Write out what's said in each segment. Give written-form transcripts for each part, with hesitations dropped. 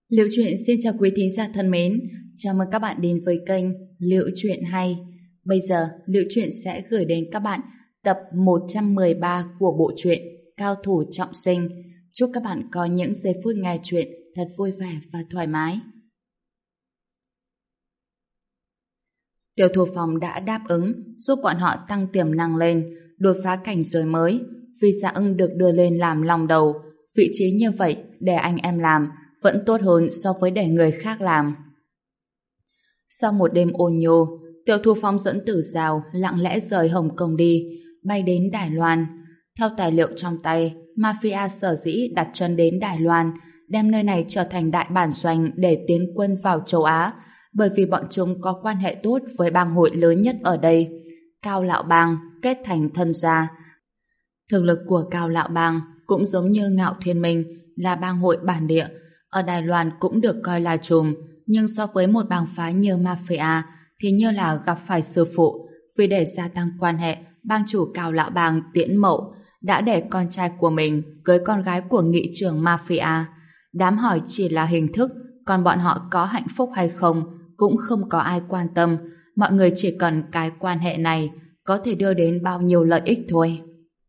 Liệu Chuyện xin chào quý thính giả thân mến, chào mừng các bạn đến với kênh Liệu Chuyện Hay. Bây giờ, Liệu Chuyện sẽ gửi đến các bạn tập 113 của bộ truyện Cao Thủ Trọng Sinh. Chúc các bạn có những giây phút nghe chuyện thật vui vẻ và thoải mái. Tiêu Thụ Phong đã đáp ứng giúp bọn họ tăng tiềm năng lên, đột phá cảnh giới mới. Vì Dạ Ưng được đưa lên làm lòng đầu, vị trí như vậy để anh em làm vẫn tốt hơn so với để người khác làm. Sau một đêm ôn nhô, Tiêu Thụ Phong dẫn Tử Giao lặng lẽ rời Hồng Kông đi, bay đến Đài Loan. Theo tài liệu trong tay, Mafia sở dĩ đặt chân đến Đài Loan, đem nơi này trở thành đại bản doanh để tiến quân vào châu Á, bởi vì bọn chúng có quan hệ tốt với bang hội lớn nhất ở đây, Cao Lạo Bang, kết thành thân gia. Thực lực của Cao Lạo Bang cũng giống như Ngạo Thiên Minh, là bang hội bản địa, ở Đài Loan cũng được coi là trùm, nhưng so với một bang phái như Mafia thì như là gặp phải sư phụ. Vì để gia tăng quan hệ, bang chủ Cao Lạo Bang Tiễn Mậu đã để con trai của mình cưới con gái của nghị trưởng Mafia. Đám hỏi chỉ là hình thức, còn bọn họ có hạnh phúc hay không cũng không có ai quan tâm. Mọi người chỉ cần cái quan hệ này có thể đưa đến bao nhiêu lợi ích thôi.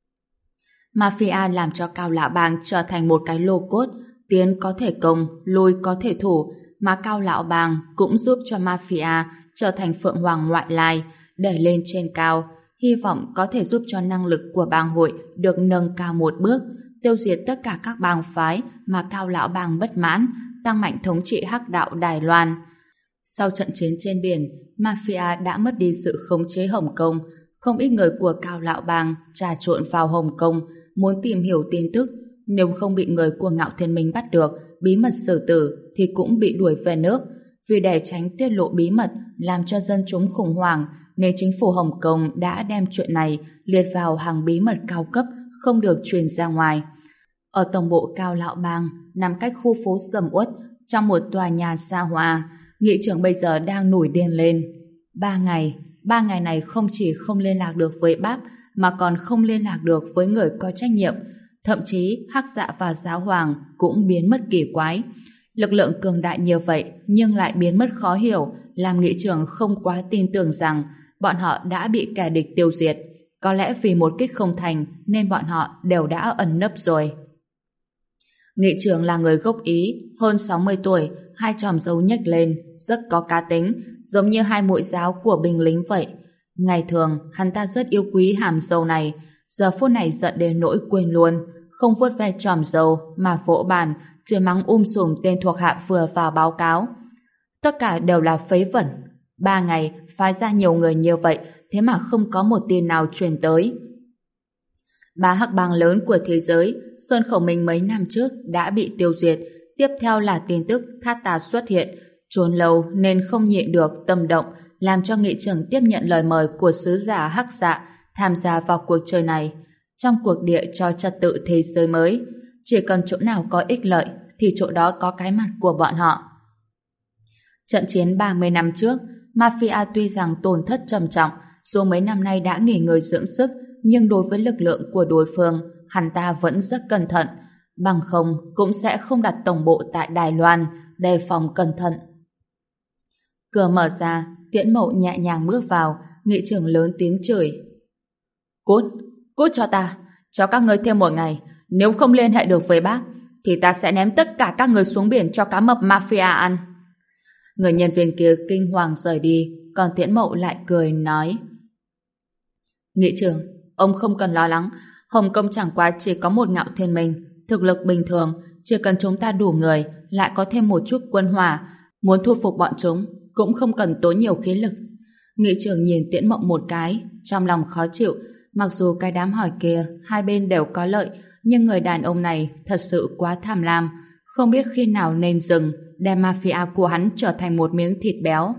Mafia làm cho Cao Lạo Bang trở thành một cái lô cốt, tiến có thể công, lui có thể thủ, mà Cao Lạo Bang cũng giúp cho Mafia trở thành phượng hoàng ngoại lai, đẩy lên trên cao, hy vọng có thể giúp cho năng lực của bang hội được nâng cao một bước, tiêu diệt tất cả các bang phái mà Cao Lạo Bang bất mãn, tăng mạnh thống trị hắc đạo Đài Loan. Sau trận chiến trên biển, Mafia đã mất đi sự khống chế Hồng Kông, không ít người của Cao Lạo Bang trà trộn vào Hồng Kông, muốn tìm hiểu tin tức. Nếu không bị người của Ngạo Thiên Minh bắt được, bí mật xử tử thì cũng bị đuổi về nước. Vì để tránh tiết lộ bí mật làm cho dân chúng khủng hoảng, nên chính phủ Hồng Kông đã đem chuyện này liệt vào hàng bí mật cao cấp, không được truyền ra ngoài. Ở tổng bộ Cao Lạo Bang, nằm cách khu phố sầm uất, trong một tòa nhà xa hoa, nghị trưởng bây giờ đang nổi điên lên. 3 ngày này không chỉ không liên lạc được với Báp, mà còn không liên lạc được với người có trách nhiệm. Thậm chí Hắc Dạ và Giáo Hoàng cũng biến mất kỳ quái. Lực lượng cường đại như vậy nhưng lại biến mất khó hiểu, làm nghị trưởng không quá tin tưởng rằng bọn họ đã bị kẻ địch tiêu diệt. Có lẽ vì một kích không thành nên bọn họ đều đã ẩn nấp rồi. Nghị trưởng là người gốc Ý, hơn 60 tuổi, hai chòm râu nhếch lên, rất có cá tính, giống như hai mũi giáo của binh lính vậy. Ngày thường, hắn ta rất yêu quý hàm râu này, giờ phút này giận đến nỗi quên luôn, không vuốt ve chòm râu mà vỗ bàn, chửi mắng sùm tên thuộc hạ vừa vào báo cáo. Tất cả đều là phế vẩn. 3 ngày phái ra nhiều người như vậy, thế mà không có một tin nào truyền tới. 3 hắc bang lớn của thế giới, Sơn Khẩu Minh mấy năm trước đã bị tiêu diệt, tiếp theo là tin tức Thát Tà xuất hiện, trốn lâu nên không nhịn được tâm động, làm cho nghị trưởng tiếp nhận lời mời của sứ giả Hắc Dạ tham gia vào cuộc chơi này. Trong cuộc địa cho trật tự thế giới mới, chỉ cần chỗ nào có ích lợi thì chỗ đó có cái mặt của bọn họ. Trận chiến 30 năm trước, Mafia tuy rằng tổn thất trầm trọng, dù mấy năm nay đã nghỉ ngơi dưỡng sức, nhưng đối với lực lượng của đối phương, hắn ta vẫn rất cẩn thận, bằng không cũng sẽ không đặt tổng bộ tại Đài Loan, đề phòng cẩn thận. Cửa mở ra, Tiễn Mậu nhẹ nhàng bước vào, nghị trưởng lớn tiếng chửi. Cút cho ta, cho các ngươi thêm 1 ngày, nếu không liên hệ được với bác, thì ta sẽ ném tất cả các người xuống biển cho cá mập Mafia ăn. Người nhân viên kia kinh hoàng rời đi, còn Tiễn Mậu lại cười nói. Nghị trưởng, ông không cần lo lắng, Hồng Kông chẳng qua chỉ có một Ngạo Thiên Minh, thực lực bình thường, chỉ cần chúng ta đủ người, lại có thêm một chút quân hỏa, muốn thu phục bọn chúng, cũng không cần tốn nhiều khí lực. Nghị trưởng nhìn Tiễn Mộng một cái, trong lòng khó chịu, mặc dù cái đám hỏi kia hai bên đều có lợi, nhưng người đàn ông này thật sự quá tham lam, không biết khi nào nên dừng, đem Mafia của hắn trở thành một miếng thịt béo.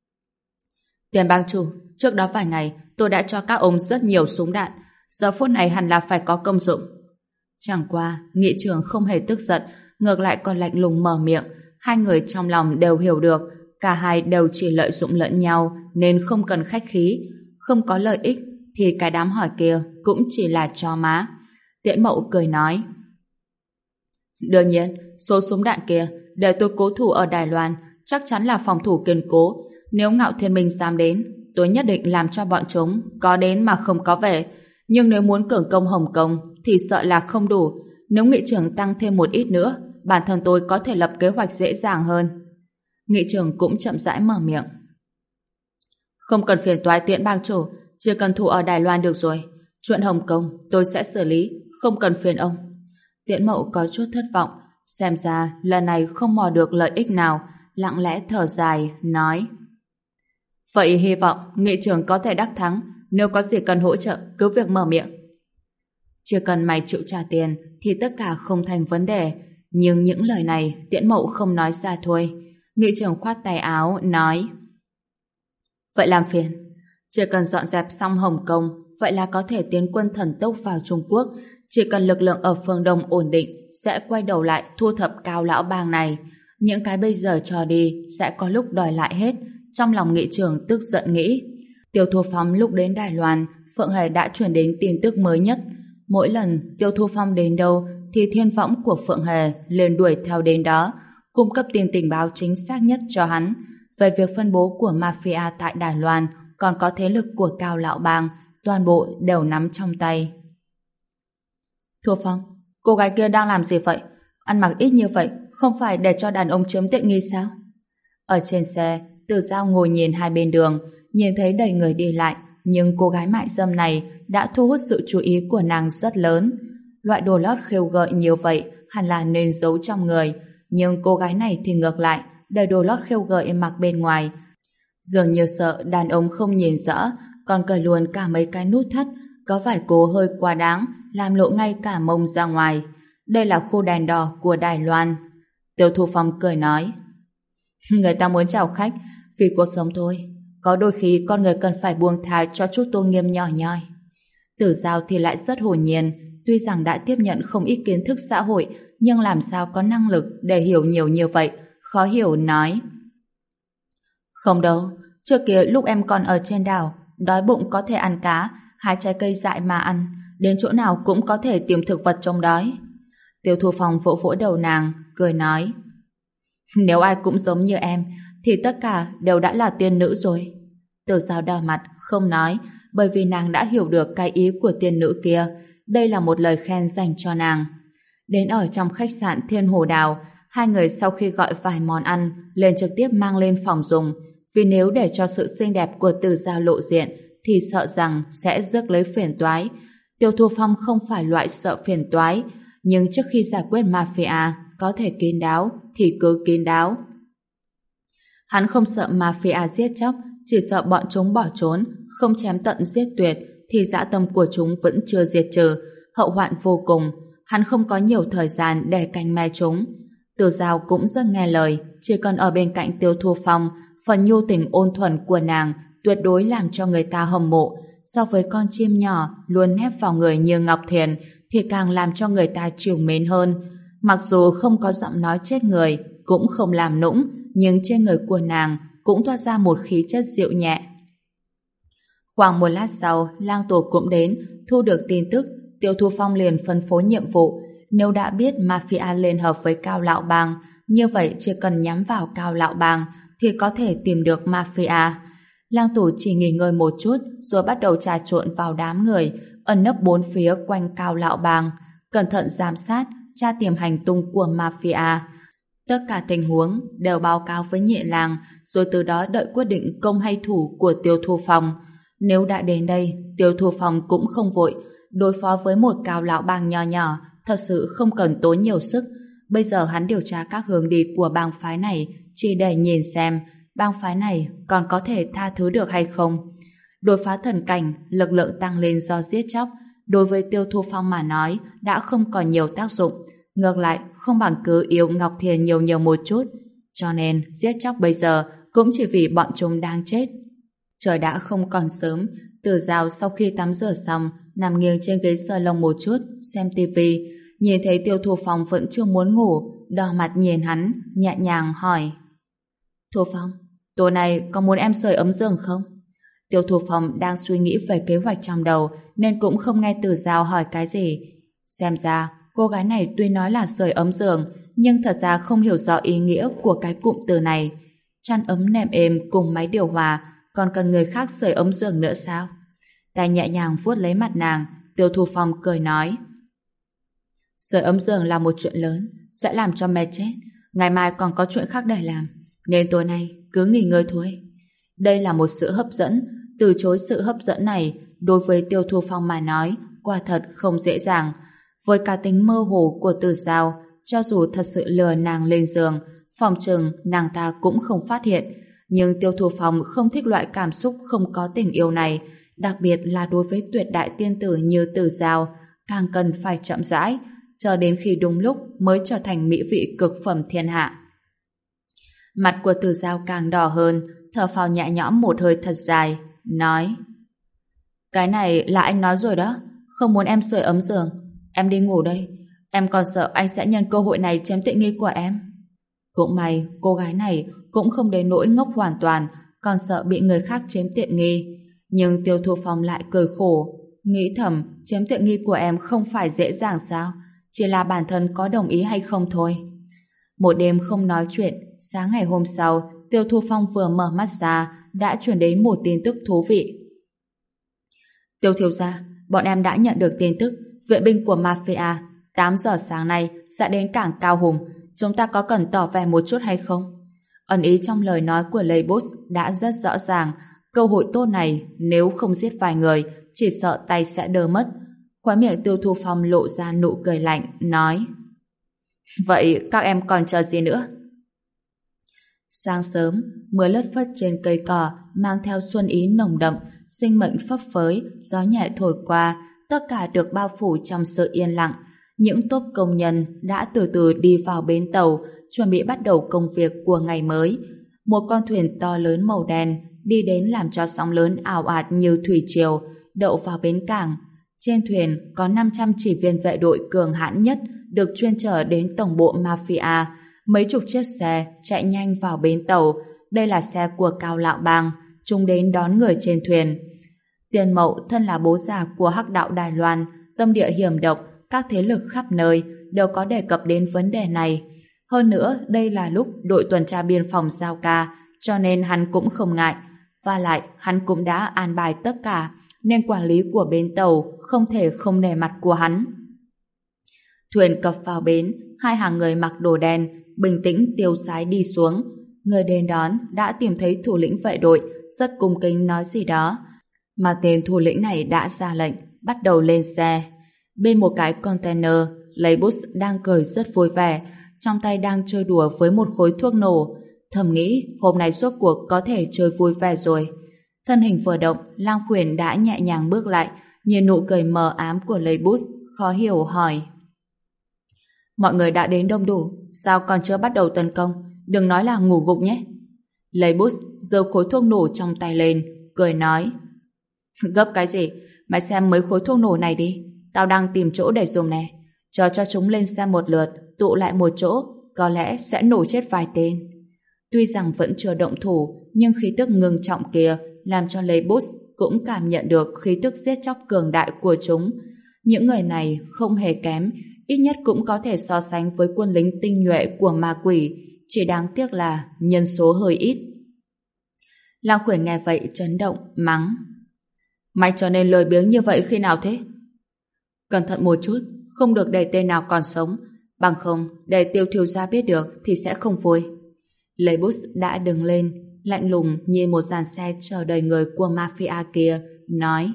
Tiền bang chủ, trước đó vài ngày tôi đã cho các ông rất nhiều súng đạn, giờ phút này hẳn là phải có công dụng. Chẳng qua, nghị trưởng không hề tức giận, ngược lại còn lạnh lùng mở miệng. Hai người trong lòng đều hiểu được, cả hai đều chỉ lợi dụng lẫn nhau nên không cần khách khí. Không có lợi ích thì cái đám hỏi kia cũng chỉ là chó má. Tiễn Mậu cười nói. Đương nhiên, số súng đạn kia để tôi cố thủ ở Đài Loan, chắc chắn là phòng thủ kiên cố. Nếu Ngạo Thiên Minh dám đến, tôi nhất định làm cho bọn chúng có đến mà không có về. Nhưng nếu muốn cường công Hồng Kông thì sợ là không đủ. Nếu nghị trưởng tăng thêm một ít nữa, bản thân tôi có thể lập kế hoạch dễ dàng hơn. Nghị trưởng cũng chậm rãi mở miệng. Không cần phiền toái Tiễn bang chủ, chỉ cần thủ ở Đài Loan được rồi. Chuyện Hồng Kông tôi sẽ xử lý, không cần phiền ông. Tiễn Mậu có chút thất vọng, xem ra lần này không mò được lợi ích nào, lặng lẽ thở dài, nói: Vậy hy vọng nghị trưởng có thể đắc thắng, nếu có gì cần hỗ trợ, cứ việc mở miệng. Chưa cần mày chịu trả tiền thì tất cả không thành vấn đề, nhưng những lời này Tiễn Mậu không nói ra thôi. Nghị trưởng khoát tay áo, nói: Vậy làm phiền, chỉ cần dọn dẹp xong Hồng Kông, vậy là có thể tiến quân thần tốc vào Trung Quốc. Chỉ cần lực lượng ở phương Đông ổn định, sẽ quay đầu lại thu thập Cao lão bang này. Những cái bây giờ cho đi sẽ có lúc đòi lại hết. Trong lòng nghị trưởng tức giận nghĩ. Tiêu Thu Phong lúc đến Đài Loan, Phượng Hề đã truyền đến tin tức mới nhất. Mỗi lần Tiêu Thu Phong đến đâu thì thiên võng của Phượng Hề liền đuổi theo đến đó, cung cấp tin tình báo chính xác nhất cho hắn về việc phân bố của mafia tại Đài Loan, còn có thế lực của Cao lão bang, toàn bộ đều nắm trong tay. Thu Phong, cô gái kia đang làm gì vậy? Ăn mặc ít như vậy, không phải để cho đàn ông chiếm tiện nghi sao? Ở trên xe, Từ Giao ngồi nhìn hai bên đường, nhìn thấy đầy người đi lại, nhưng cô gái mại dâm này đã thu hút sự chú ý của nàng rất lớn. Loại đồ lót khêu gợi nhiều vậy hẳn là nên giấu trong người, nhưng cô gái này thì ngược lại, đầy đồ lót khêu gợi mặc bên ngoài. Dường như sợ đàn ông không nhìn rõ, còn cởi luôn cả mấy cái nút thắt, có vài cô hơi quá đáng, làm lộ ngay cả mông ra ngoài. Đây là khu đèn đỏ của Đài Loan. Tiêu Thu Phong cười nói: Người ta muốn chào khách, vì cuộc sống thôi. Có đôi khi con người cần phải buông tha cho chút tôn nghiêm nhỏ nhoi. Tử Giao thì lại rất hồn nhiên, tuy rằng đã tiếp nhận không ít kiến thức xã hội, nhưng làm sao có năng lực để hiểu nhiều như vậy, khó hiểu nói: Không đâu, trước kia lúc em còn ở trên đảo, đói bụng có thể ăn cá, hái trái cây dại mà ăn, đến chỗ nào cũng có thể tìm thực vật chống đói. Tiêu Thu Phong vỗ vỗ đầu nàng, cười nói: Nếu ai cũng giống như em, thì tất cả đều đã là tiên nữ rồi. Tử Giao đỏ mặt, không nói, bởi vì nàng đã hiểu được cái ý của tiên nữ kia. Đây là một lời khen dành cho nàng. Đến ở trong khách sạn Thiên Hồ Đào, hai người sau khi gọi vài món ăn, liền trực tiếp mang lên phòng dùng, vì nếu để cho sự xinh đẹp của Tử Giao lộ diện, thì sợ rằng sẽ rước lấy phiền toái. Tiêu Thu Phong không phải loại sợ phiền toái, nhưng trước khi giải quyết mafia, có thể kín đáo thì cứ kín đáo. Hắn không sợ mafia giết chóc, chỉ sợ bọn chúng bỏ trốn, không chém tận giết tuyệt, thì dã tâm của chúng vẫn chưa diệt trừ, hậu hoạn vô cùng. Hắn không có nhiều thời gian để canh me chúng. Từ Giao cũng rất nghe lời, chỉ cần ở bên cạnh Tiêu Thu Phong, phần nhu tình ôn thuần của nàng tuyệt đối làm cho người ta hâm mộ. So với con chim nhỏ luôn nép vào người như Ngọc Thiền, thì càng làm cho người ta trìu mến hơn. Mặc dù không có giọng nói chết người, cũng không làm nũng, nhưng trên người của nàng cũng toát ra một khí chất dịu nhẹ. Khoảng một lát sau, Lang Tổ cũng đến, thu được tin tức, Tiêu Thu Phong liền phân phối nhiệm vụ. Nếu đã biết mafia liên hợp với Cao lão bang, như vậy chỉ cần nhắm vào Cao lão bang thì có thể tìm được mafia. Lang Tổ chỉ nghỉ ngơi một chút, rồi bắt đầu trà trộn vào đám người, ẩn nấp bốn phía quanh Cao lão bang, cẩn thận giám sát, tra tìm hành tung của mafia. Tất cả tình huống đều báo cáo với Nhị Lang, rồi từ đó đợi quyết định công hay thủ của Tiêu Thu Phong. Nếu đã đến đây, Tiêu Thu Phong cũng không vội. Đối phó với một Cao lão bang nho nhỏ, thật sự không cần tốn nhiều sức. Bây giờ hắn điều tra các hướng đi của bang phái này, chỉ để nhìn xem bang phái này còn có thể tha thứ được hay không. Đột phá thần cảnh, lực lượng tăng lên do giết chóc, đối với Tiêu Thu Phong mà nói đã không còn nhiều tác dụng. Ngược lại, không bằng cứ yêu Ngọc Thiền nhiều một chút. Cho nên, giết chóc bây giờ cũng chỉ vì bọn chúng đang chết. Trời đã không còn sớm, Tử Giao sau khi tắm rửa xong, nằm nghiêng trên ghế salon một chút, xem tivi, nhìn thấy Tiêu Thu Phong vẫn chưa muốn ngủ, đỏ mặt nhìn hắn, nhẹ nhàng hỏi: Thu Phong, tối nay có muốn em sưởi ấm giường không? Tiêu Thu Phong đang suy nghĩ về kế hoạch trong đầu, nên cũng không nghe Tử Giao hỏi cái gì. Xem ra, cô gái này tuy nói là sưởi ấm giường, nhưng thật ra không hiểu rõ ý nghĩa của cái cụm từ này. Chăn ấm nệm êm cùng máy điều hòa, còn cần người khác sưởi ấm giường nữa sao? Tay nhẹ nhàng vuốt lấy mặt nàng, Tiêu Thu Phong cười nói: sưởi ấm giường là một chuyện lớn, sẽ làm cho mệt chết. Ngày mai còn có chuyện khác để làm, nên tối nay cứ nghỉ ngơi thôi. Đây là một sự hấp dẫn, từ chối sự hấp dẫn này đối với Tiêu Thu Phong mà nói quả thật không dễ dàng. Với cá tính mơ hồ của Từ Giao, cho dù thật sự lừa nàng lên giường, phòng chừng nàng ta cũng không phát hiện. Nhưng Tiêu Thu Phong không thích loại cảm xúc không có tình yêu này, đặc biệt là đối với tuyệt đại tiên tử như Từ Giao, càng cần phải chậm rãi, chờ đến khi đúng lúc mới trở thành mỹ vị cực phẩm thiên hạ. Mặt của Từ Giao càng đỏ hơn, thở phào nhẹ nhõm một hơi thật dài, nói: cái này là anh nói rồi đó, không muốn em sưởi ấm giường. Em đi ngủ đây, em còn sợ anh sẽ nhân cơ hội này chiếm tiện nghi của em. Cũng may cô gái này cũng không đến nỗi ngốc hoàn toàn, còn sợ bị người khác chiếm tiện nghi. Nhưng Tiêu Thu Phong lại cười khổ, nghĩ thầm chiếm tiện nghi của em không phải dễ dàng sao, chỉ là bản thân có đồng ý hay không thôi. Một đêm không nói chuyện, sáng ngày hôm sau, Tiêu Thu Phong vừa mở mắt ra đã truyền đến một tin tức thú vị. Tiêu thiếu gia, bọn em đã nhận được tin tức viện binh của Mafia 8 giờ sáng nay sẽ đến cảng Cao Hùng. Chúng ta có cần tỏ vẻ một chút hay không? Ẩn ý trong lời nói của Leibus đã rất rõ ràng. Cơ hội tốt này nếu không giết vài người chỉ sợ tay sẽ đơ mất. Khóe miệng Tiêu Thu Phong lộ ra nụ cười lạnh, nói: vậy các em còn chờ gì nữa? Sáng sớm, mưa lất phất trên cây cỏ mang theo xuân ý nồng đậm, sinh mệnh phấp phới, gió nhẹ thổi qua, tất cả được bao phủ trong sự yên lặng. Những tốp công nhân đã từ từ đi vào bến tàu, chuẩn bị bắt đầu công việc của ngày mới. Một con thuyền to lớn màu đen đi đến làm cho sóng lớn ào ạt như thủy triều, đậu vào bến cảng. Trên thuyền có 500 chỉ viên vệ đội cường hãn nhất được chuyên chở đến tổng bộ Mafia. Mấy chục chiếc xe chạy nhanh vào bến tàu. Đây là xe của Cao Lạo Bang, chúng đến đón người trên thuyền. Tiền Mậu thân là bố già của Hắc Đạo Đài Loan, tâm địa hiểm độc, các thế lực khắp nơi đều có đề cập đến vấn đề này. Hơn nữa, đây là lúc đội tuần tra biên phòng giao ca, cho nên hắn cũng không ngại. Và lại, hắn cũng đã an bài tất cả, nên quản lý của bến tàu không thể không nể mặt của hắn. Thuyền cập vào bến, hai hàng người mặc đồ đen bình tĩnh tiêu sái đi xuống. Người đến đón đã tìm thấy thủ lĩnh vệ đội, rất cung kính nói gì đó, mà tên thủ lĩnh này đã ra lệnh bắt đầu lên xe. Bên một cái container, Leibus đang cười rất vui vẻ, trong tay đang chơi đùa với một khối thuốc nổ. Thầm nghĩ hôm nay rốt cuộc có thể chơi vui vẻ rồi. Thân hình vừa động, Lang Khuyển đã nhẹ nhàng bước lại, nhìn nụ cười mờ ám của Leibus, khó hiểu hỏi: mọi người đã đến đông đủ, sao còn chưa bắt đầu tấn công? Đừng nói là ngủ gục nhé. Leibus giơ khối thuốc nổ trong tay lên, cười nói: gấp cái gì? Mày xem mấy khối thuốc nổ này đi, tao đang tìm chỗ để dùng nè. Chờ cho chúng lên xe một lượt, tụ lại một chỗ, có lẽ sẽ nổ chết vài tên. Tuy rằng vẫn chưa động thủ, nhưng khí tức ngưng trọng kia làm cho Leibus cũng cảm nhận được khí tức giết chóc cường đại của chúng. Những người này không hề kém, ít nhất cũng có thể so sánh với quân lính tinh nhuệ của ma quỷ, chỉ đáng tiếc là nhân số hơi ít. Lang Khuyển nghe vậy chấn động, mắng: mày trở nên lười biếng như vậy khi nào thế? Cẩn thận một chút, không được để tên nào còn sống, bằng không để Tiêu thiếu gia biết được thì sẽ không vui. Leibus đã đứng lên, lạnh lùng nhìn một dàn xe chờ đầy người của mafia kia, nói: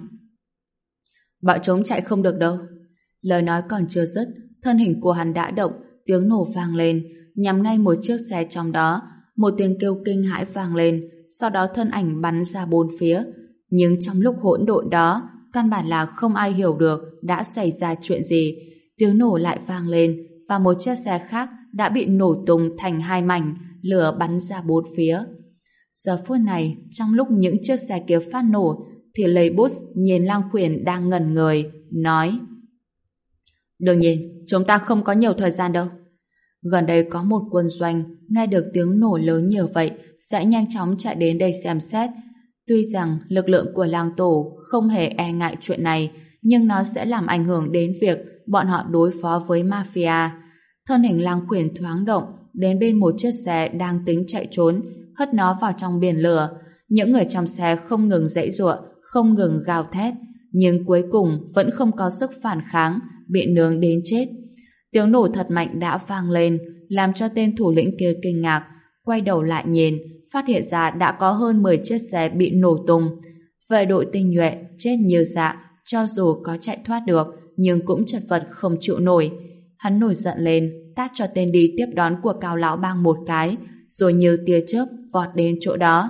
bọn chúng chạy không được đâu. Lời nói còn chưa dứt, thân hình của hắn đã động, tiếng nổ vang lên, nhắm ngay một chiếc xe trong đó. Một tiếng kêu kinh hãi vang lên, sau đó thân ảnh bắn ra bốn phía. Nhưng trong lúc hỗn độn đó, căn bản là không ai hiểu được đã xảy ra chuyện gì. Tiếng nổ lại vang lên, và một chiếc xe khác đã bị nổ tung thành hai mảnh, lửa bắn ra bốn phía. Giờ phút này, trong lúc những chiếc xe kia phát nổ, thì Leibus nhìn Lang Khuyển đang ngẩn người, nói: đương nhiên, chúng ta không có nhiều thời gian đâu. Gần đây có một quân doanh, nghe được tiếng nổ lớn như vậy, sẽ nhanh chóng chạy đến đây xem xét. Tuy rằng lực lượng của Lang Tổ không hề e ngại chuyện này, nhưng nó sẽ làm ảnh hưởng đến việc bọn họ đối phó với Mafia. Thân hình Lang Khuyển thoáng động, đến bên một chiếc xe đang tính chạy trốn, hất nó vào trong biển lửa. Những người trong xe không ngừng giãy giụa, không ngừng gào thét, nhưng cuối cùng vẫn không có sức phản kháng, bị nướng đến chết. Tiếng nổ thật mạnh đã vang lên, làm cho tên thủ lĩnh kia kinh ngạc, quay đầu lại nhìn, phát hiện ra đã có hơn 10 chiếc xe bị nổ tung. Vệ đội tinh nhuệ chết như dạ, cho dù có chạy thoát được, nhưng cũng chật vật không chịu nổi. Hắn nổi giận lên, tát cho tên đi tiếp đón của Cao lão bang một cái, rồi như tia chớp vọt đến chỗ đó.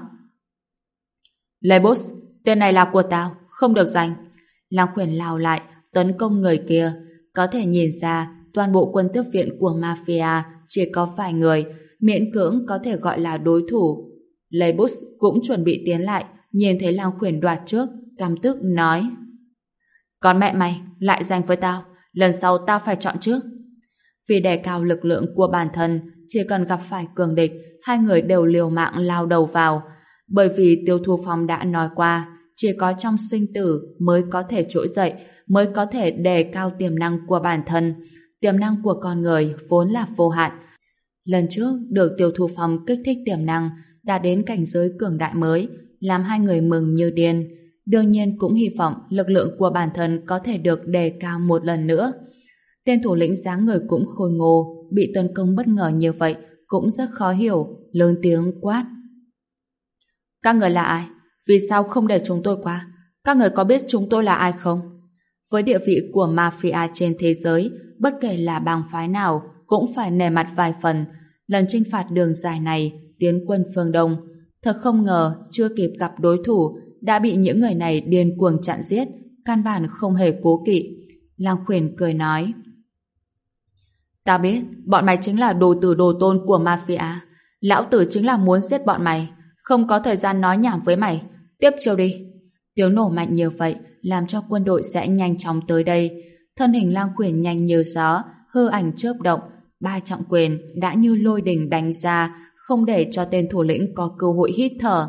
Lebus, tên này là của tao, không được giành. Lang Khuyển lao lại, tấn công người kia. Có thể nhìn ra, toàn bộ quân tiếp viện của mafia chỉ có vài người, miễn cưỡng có thể gọi là đối thủ. Lebus cũng chuẩn bị tiến lại, nhìn thấy Lang Khuyển đoạt trước, căm tức nói: Con mẹ mày, lại giành với tao, lần sau tao phải chọn trước. Vì đề cao lực lượng của bản thân, chỉ cần gặp phải cường địch, hai người đều liều mạng lao đầu vào. Bởi vì Tiêu Thu Phong đã nói qua, chỉ có trong sinh tử mới có thể trỗi dậy, mới có thể đề cao tiềm năng của bản thân. Tiềm năng của con người vốn là vô hạn. Lần trước được Tiêu Thu Phong kích thích tiềm năng, đã đến cảnh giới cường đại mới, làm hai người mừng như điên. Đương nhiên cũng hy vọng lực lượng của bản thân có thể được đề cao một lần nữa. Tên thủ lĩnh dáng người cũng khôi ngô, bị tấn công bất ngờ như vậy, cũng rất khó hiểu, lớn tiếng quát: Các người là ai? Vì sao không để chúng tôi qua? Các người có biết chúng tôi là ai không? Với địa vị của mafia trên thế giới, bất kể là bang phái nào cũng phải nể mặt vài phần. Lần chinh phạt đường dài này, tiến quân phương Đông, thật không ngờ chưa kịp gặp đối thủ đã bị những người này điên cuồng chặn giết, căn bản không hề cố kỵ. Lang Khuyển cười nói: Ta biết, bọn mày chính là đồ tử đồ tôn của mafia. Lão tử chính là muốn giết bọn mày, không có thời gian nói nhảm với mày. Tiếp chiêu đi. Tiếng nổ mạnh như vậy làm cho quân đội sẽ nhanh chóng tới đây. Thân hình Lang Khuyển nhanh như gió, hư ảnh chớp động, ba trọng quyền đã như lôi đình đánh ra, không để cho tên thủ lĩnh có cơ hội hít thở.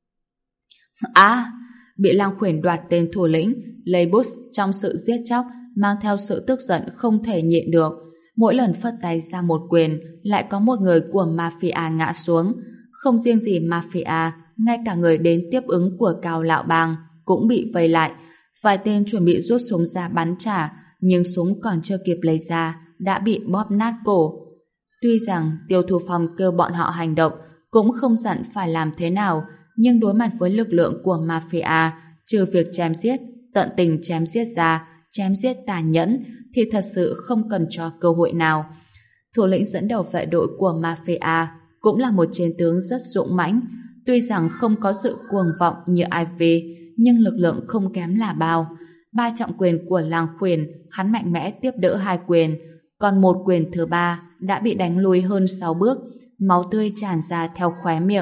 Bị Lang Khuyển đoạt tên thủ lĩnh, Lebus trong sự giết chóc mang theo sự tức giận không thể nhịn được. Mỗi lần phất tay ra một quyền, lại có một người của mafia ngã xuống. Không riêng gì mafia, ngay cả người đến tiếp ứng của Cao lão bang cũng bị vây lại. Vài tên chuẩn bị rút súng ra bắn trả, nhưng súng còn chưa kịp lấy ra, đã bị bóp nát cổ. Tuy rằng Tiêu Thu Phong kêu bọn họ hành động, cũng không dặn phải làm thế nào, nhưng đối mặt với lực lượng của mafia, trừ việc chém giết, tận tình chém giết ra, chém giết tàn nhẫn, thì thật sự không cần cho cơ hội nào. Thủ lĩnh dẫn đầu vệ đội của mafia cũng là một chiến tướng rất dũng mãnh. Tuy rằng không có sự cuồng vọng như Ivy, nhưng lực lượng không kém là bao. Ba trọng quyền của Lang Khuyển, hắn mạnh mẽ tiếp đỡ hai quyền, còn một quyền thứ ba đã bị đánh lùi hơn 6 bước, máu tươi tràn ra theo khóe miệng.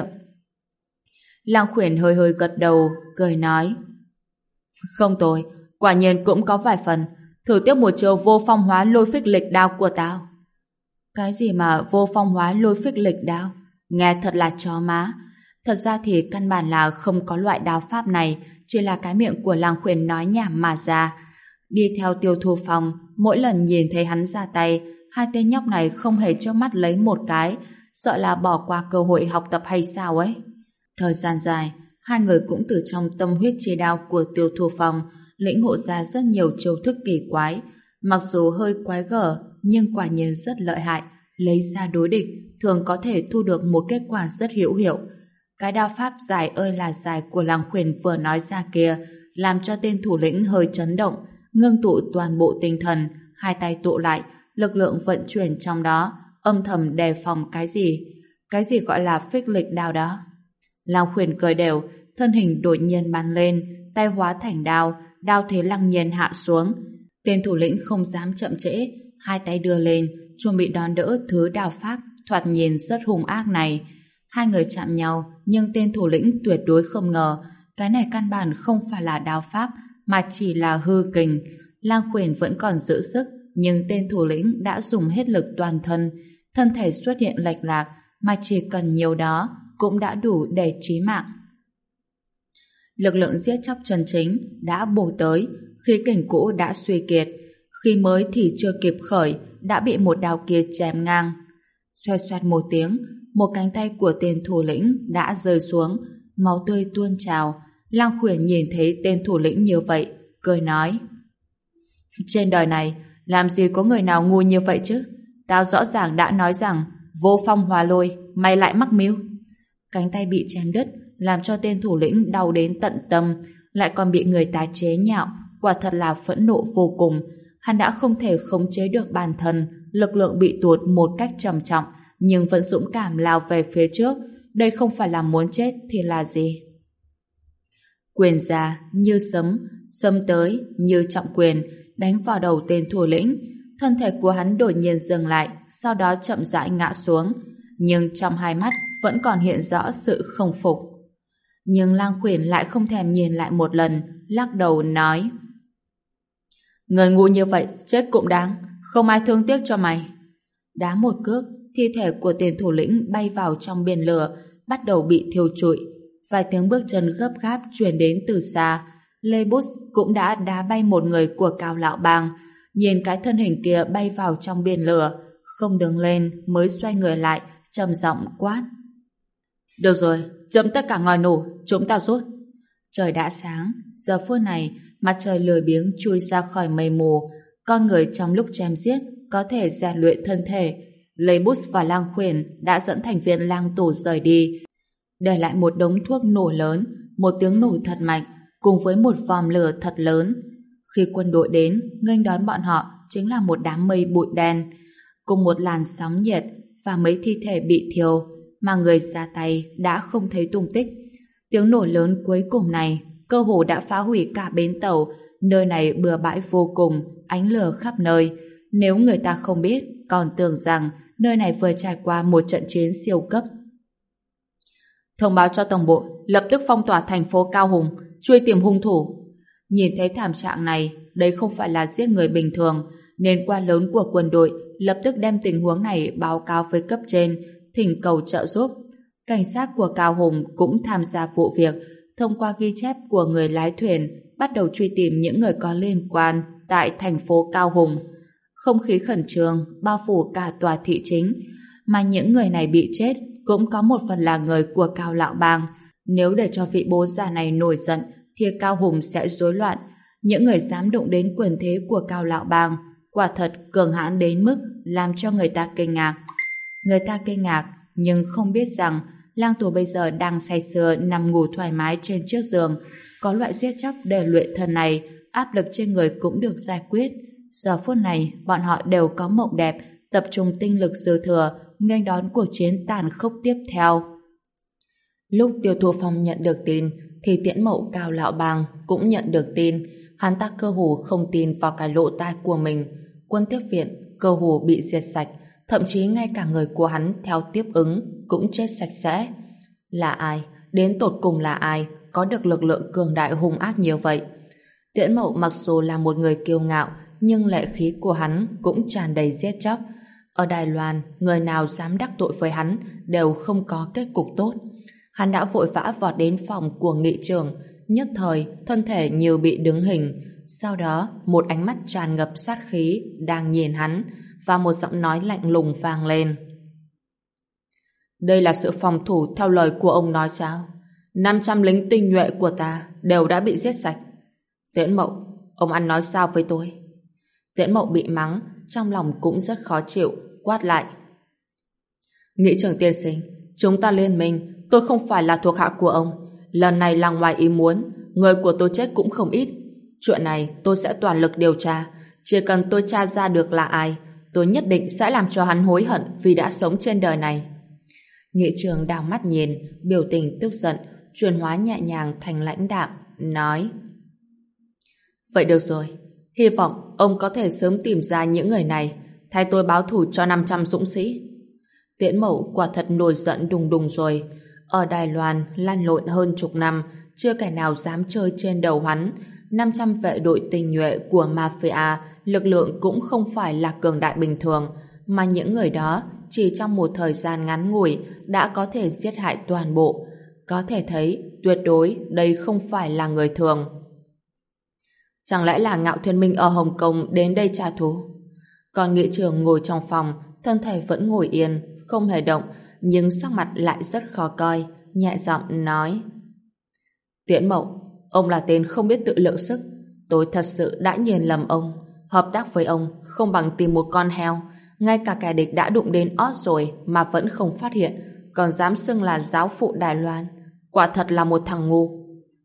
Lang Khuyển hơi hơi gật đầu, cười nói: Không tồi, quả nhiên cũng có vài phần. Thử tiếp một chiều vô phong hóa lôi phích lịch đao của tao. Cái gì mà vô phong hóa lôi phích lịch đao? Nghe thật là chó má. Thật ra thì căn bản là không có loại đao pháp này, chỉ là cái miệng của Lang Khuyển nói nhảm mà ra. Đi theo Tiêu Thu Phong, mỗi lần nhìn thấy hắn ra tay, hai tên nhóc này không hề chớp mắt lấy một cái, sợ là bỏ qua cơ hội học tập hay sao ấy. Thời gian dài, hai người cũng từ trong tâm huyết chi đao của Tiêu Thu Phong lĩnh ngộ ra rất nhiều chiêu thức kỳ quái. Mặc dù hơi quái gở, nhưng quả nhiên rất lợi hại. Lấy ra đối địch, thường có thể thu được một kết quả rất hữu hiệu. Cái đao pháp dài ơi là dài của Lang Khuyển vừa nói ra kia, làm cho tên thủ lĩnh hơi chấn động, ngưng tụ toàn bộ tinh thần, hai tay tụ lại, lực lượng vận chuyển trong đó, âm thầm đề phòng cái gì. Cái gì gọi là phích lịch đao đó? Lang Khuyển cười đều, thân hình đột nhiên bắn lên, tay hóa thành đao, đao thế lăng nhiên hạ xuống. Tên thủ lĩnh không dám chậm trễ, hai tay đưa lên, chuẩn bị đón đỡ thứ đao pháp thoạt nhìn rất hung ác này. Hai người chạm nhau, nhưng tên thủ lĩnh tuyệt đối không ngờ, cái này căn bản không phải là đao pháp, mà chỉ là hư kình. Lang Khuyển vẫn còn giữ sức, nhưng tên thủ lĩnh đã dùng hết lực toàn thân, thân thể xuất hiện lệch lạc, mà chỉ cần nhiều đó cũng đã đủ để chí mạng. Lực lượng giết chóc chân chính đã bổ tới, khí kình cũ đã suy kiệt. khi mới thì chưa kịp khởi, đã bị một đao kia chém ngang. Xoẹt xoẹt một tiếng, một cánh tay của tên thủ lĩnh đã rơi xuống, máu tươi tuôn trào. Lang Khuyển nhìn thấy tên thủ lĩnh như vậy, cười nói: trên đời này, làm gì có người nào ngu như vậy chứ? Tao rõ ràng đã nói rằng vô phong hòa lôi, mày lại mắc mưu. Cánh tay bị chém đứt, làm cho tên thủ lĩnh đau đến tận tâm, lại còn bị người ta chế nhạo, quả thật là phẫn nộ vô cùng. Hắn đã không thể khống chế được bản thân, lực lượng bị tụt một cách trầm trọng, nhưng vẫn dũng cảm lao về phía trước. Đây không phải là muốn chết thì là gì? Quyền ra như sấm, sấm tới như trọng quyền, đánh vào đầu tên thủ lĩnh. Thân thể của hắn đột nhiên dừng lại, sau đó chậm rãi ngã xuống, nhưng trong hai mắt vẫn còn hiện rõ sự không phục. Nhưng Lang Khuyển lại không thèm nhìn lại một lần, lắc đầu nói: người ngu như vậy chết cũng đáng, không ai thương tiếc cho mày. Đá một cước, thi thể của tên thủ lĩnh bay vào trong biển lửa, bắt đầu bị thiêu trụi. Vài tiếng bước chân gấp gáp truyền đến từ xa. Lê Bút cũng đã đá bay một người của Cao Lão Bang. Nhìn cái thân hình kia bay vào trong biển lửa, không đứng lên mới xoay người lại, trầm giọng quát: được rồi, chấm tất cả ngòi nổ, chúng ta rút. Trời đã sáng, giờ phút này mặt trời lười biếng chui ra khỏi mây mù. Con người trong lúc chém giết có thể rèn luyện thân thể. Lê Bút và Lang Khuyển đã dẫn thành viên lang tù rời đi, để lại một đống thuốc nổ lớn, một tiếng nổ thật mạnh, cùng với một vòm lửa thật lớn. Khi quân đội đến, nghênh đón bọn họ chính là một đám mây bụi đen, cùng một làn sóng nhiệt và mấy thi thể bị thiêu, mà người ra tay đã không thấy tung tích. Tiếng nổ lớn cuối cùng này cơ hồ đã phá hủy cả bến tàu. Nơi này bừa bãi vô cùng, ánh lửa khắp nơi. Nếu người ta không biết, còn tưởng rằng nơi này vừa trải qua một trận chiến siêu cấp. Thông báo cho tổng bộ lập tức phong tỏa thành phố Cao Hùng, truy tìm hung thủ. Nhìn thấy thảm trạng này, đây không phải là giết người bình thường, nên quan lớn của quân đội lập tức đem tình huống này báo cáo với cấp trên, thỉnh cầu trợ giúp. Cảnh sát của Cao Hùng cũng tham gia vụ việc, thông qua ghi chép của người lái thuyền, bắt đầu truy tìm những người có liên quan tại thành phố Cao Hùng. Không khí khẩn trương bao phủ cả tòa thị chính, mà những người này bị chết cũng có một phần là người của Cao Lão Bang. Nếu để cho vị bố già này nổi giận thì Cao Hùng sẽ rối loạn. Những người dám đụng đến quyền thế của Cao Lão Bang quả thật cường hãn đến mức làm cho người ta kinh ngạc. Người ta kinh ngạc nhưng không biết rằng lang tù bây giờ đang say sưa nằm ngủ thoải mái trên chiếc giường. Có loại giết chóc để luyện thân này, áp lực trên người cũng được giải quyết. Giờ phút này bọn họ đều có mộng đẹp, tập trung tinh lực dư thừa nghênh đón cuộc chiến tàn khốc tiếp theo. Lúc Tiêu Thu Phong nhận được tin thì Tiễn Mậu Cao Lão Bang cũng nhận được tin. Hắn ta cơ hồ không tin vào cái lỗ tai của mình. Quân tiếp viện cơ hồ bị diệt sạch, thậm chí ngay cả người của hắn theo tiếp ứng cũng chết sạch sẽ. Là ai? Đến tột cùng là ai có được lực lượng cường đại hung ác như vậy? Tiễn Mậu mặc dù là một người kiêu ngạo, nhưng lệ khí của hắn cũng tràn đầy giết chóc. Ở Đài Loan, người nào dám đắc tội với hắn đều không có kết cục tốt. Hắn đã vội vã vọt đến phòng của nghị trưởng, nhất thời thân thể như bị đứng hình. Sau đó, một ánh mắt tràn ngập sát khí đang nhìn hắn, và một giọng nói lạnh lùng vang lên. Đây là sự phòng thủ theo lời của ông nói sao? 500 lính tinh nhuệ của ta đều đã bị giết sạch. Tiễn Mậu, ông ăn nói sao với tôi? Tiễn Mậu bị mắng, trong lòng cũng rất khó chịu, quát lại. Nghị trưởng tiên sinh, chúng ta liên minh, tôi không phải là thuộc hạ của ông. Lần này là ngoài ý muốn, người của tôi chết cũng không ít. Chuyện này tôi sẽ toàn lực điều tra. Chỉ cần tôi tra ra được là ai, tôi nhất định sẽ làm cho hắn hối hận vì đã sống trên đời này. Nghị trưởng đảo mắt nhìn, biểu tình tức giận, chuyển hóa nhẹ nhàng thành lãnh đạm, nói: vậy được rồi, hy vọng ông có thể sớm tìm ra những người này, thay tôi báo thù cho 500 dũng sĩ. Tiễn Mậu quả thật nổi giận đùng đùng rồi. Ở Đài Loan lăn lộn hơn chục năm, chưa kẻ nào dám chơi trên đầu hắn. 500 vệ đội tinh nhuệ của mafia, lực lượng cũng không phải là cường đại bình thường, mà những người đó chỉ trong một thời gian ngắn ngủi đã có thể giết hại toàn bộ. Có thể thấy tuyệt đối đây không phải là người thường. Chẳng lẽ là Ngạo Thiên Minh ở Hồng Kông đến đây trả thù? Còn nghị trưởng ngồi trong phòng, thân thể vẫn ngồi yên, không hề động, nhưng sắc mặt lại rất khó coi, nhẹ giọng nói: Tiễn Mậu, ông là tên không biết tự lượng sức. Tôi thật sự đã nhìn lầm ông. Hợp tác với ông không bằng tìm một con heo. Ngay cả kẻ địch đã đụng đến ót rồi mà vẫn không phát hiện, còn dám xưng là giáo phụ Đài Loan. Quả thật là một thằng ngu.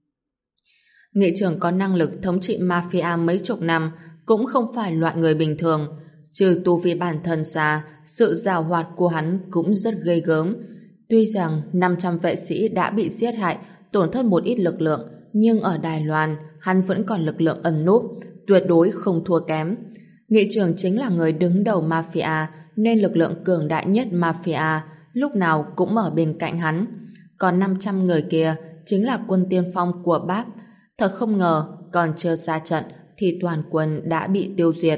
Nghị trưởng có năng lực thống trị mafia mấy chục năm, cũng không phải loại người bình thường. Trừ tu vi bản thân ra, sự giàu hoạt của hắn cũng rất ghê gớm. Tuy rằng 500 vệ sĩ đã bị giết hại, tổn thất một ít lực lượng, nhưng ở Đài Loan, hắn vẫn còn lực lượng ẩn núp, tuyệt đối không thua kém. Nghị trưởng chính là người đứng đầu mafia, nên lực lượng cường đại nhất mafia lúc nào cũng ở bên cạnh hắn. Còn 500 người kia chính là quân tiên phong của Báp. Thật không ngờ, còn chưa ra trận thì toàn quân đã bị tiêu diệt.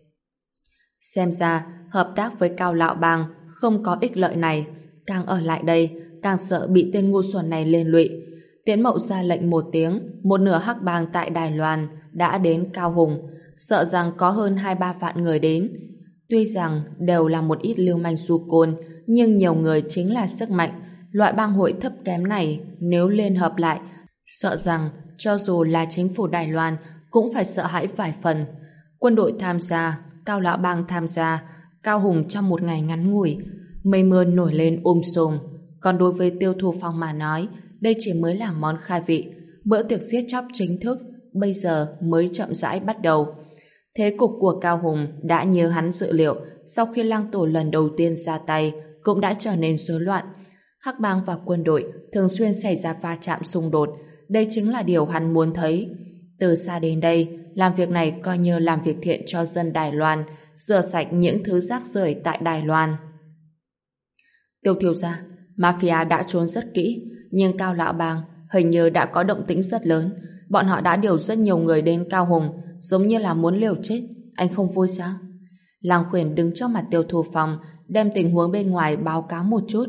Xem ra, hợp tác với Cao Lão Bang không có ích lợi này. Càng ở lại đây, càng sợ bị tên ngu xuẩn này liên lụy. Tiễn Mậu ra lệnh một tiếng, một nửa hắc bang tại Đài Loan đã đến Cao Hùng, sợ rằng có hơn 2-3 vạn người đến. Tuy rằng đều là một ít lưu manh du côn, nhưng nhiều người chính là sức mạnh. Loại bang hội thấp kém này nếu liên hợp lại, sợ rằng cho dù là chính phủ Đài Loan cũng phải sợ hãi vài phần. Quân đội tham gia, Cao Lão Bang tham gia, Cao Hùng trong một ngày ngắn ngủi, mây mưa nổi lên sùm. Còn đối với Tiêu Thu Phong mà nói, đây chỉ mới là món khai vị. Bữa tiệc giết chóc chính thức bây giờ mới chậm rãi bắt đầu. Thế cục của Cao Hùng đã như hắn dự liệu, sau khi Lang Tổ lần đầu tiên ra tay cũng đã trở nên rối loạn. Hắc bang và quân đội thường xuyên xảy ra va chạm xung đột. Đây chính là điều hắn muốn thấy. Từ xa đến đây, làm việc này coi như làm việc thiện cho dân Đài Loan, rửa sạch những thứ rác rưởi tại Đài Loan. Tiêu thiếu gia, mafia đã trốn rất kỹ, nhưng Cao Lão Bang hình như đã có động tĩnh rất lớn. Bọn họ đã điều rất nhiều người đến Cao Hùng, giống như là muốn liều chết. Anh không vui sao? Lăng Khuyển đứng trong mặt Tiêu Thu Phong, đem tình huống bên ngoài báo cáo một chút.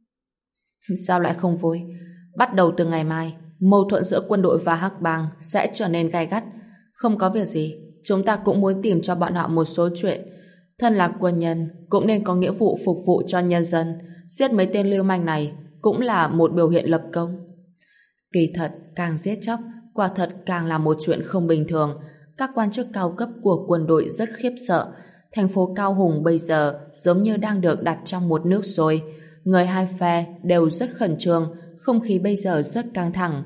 Sao lại không vui? Bắt đầu từ ngày mai, mâu thuẫn giữa quân đội và hắc bang sẽ trở nên gay gắt. Không có việc gì, chúng ta cũng muốn tìm cho bọn họ một số chuyện. Thân là quân nhân, cũng nên có nghĩa vụ phục vụ cho nhân dân. Giết mấy tên lưu manh này cũng là một biểu hiện lập công. Kỳ thật, càng giết chóc, quả thật càng là một chuyện không bình thường. Các quan chức cao cấp của quân đội rất khiếp sợ. Thành phố Cao Hùng bây giờ giống như đang được đặt trong một nước sôi. Người hai phe đều rất khẩn trương, không khí bây giờ rất căng thẳng.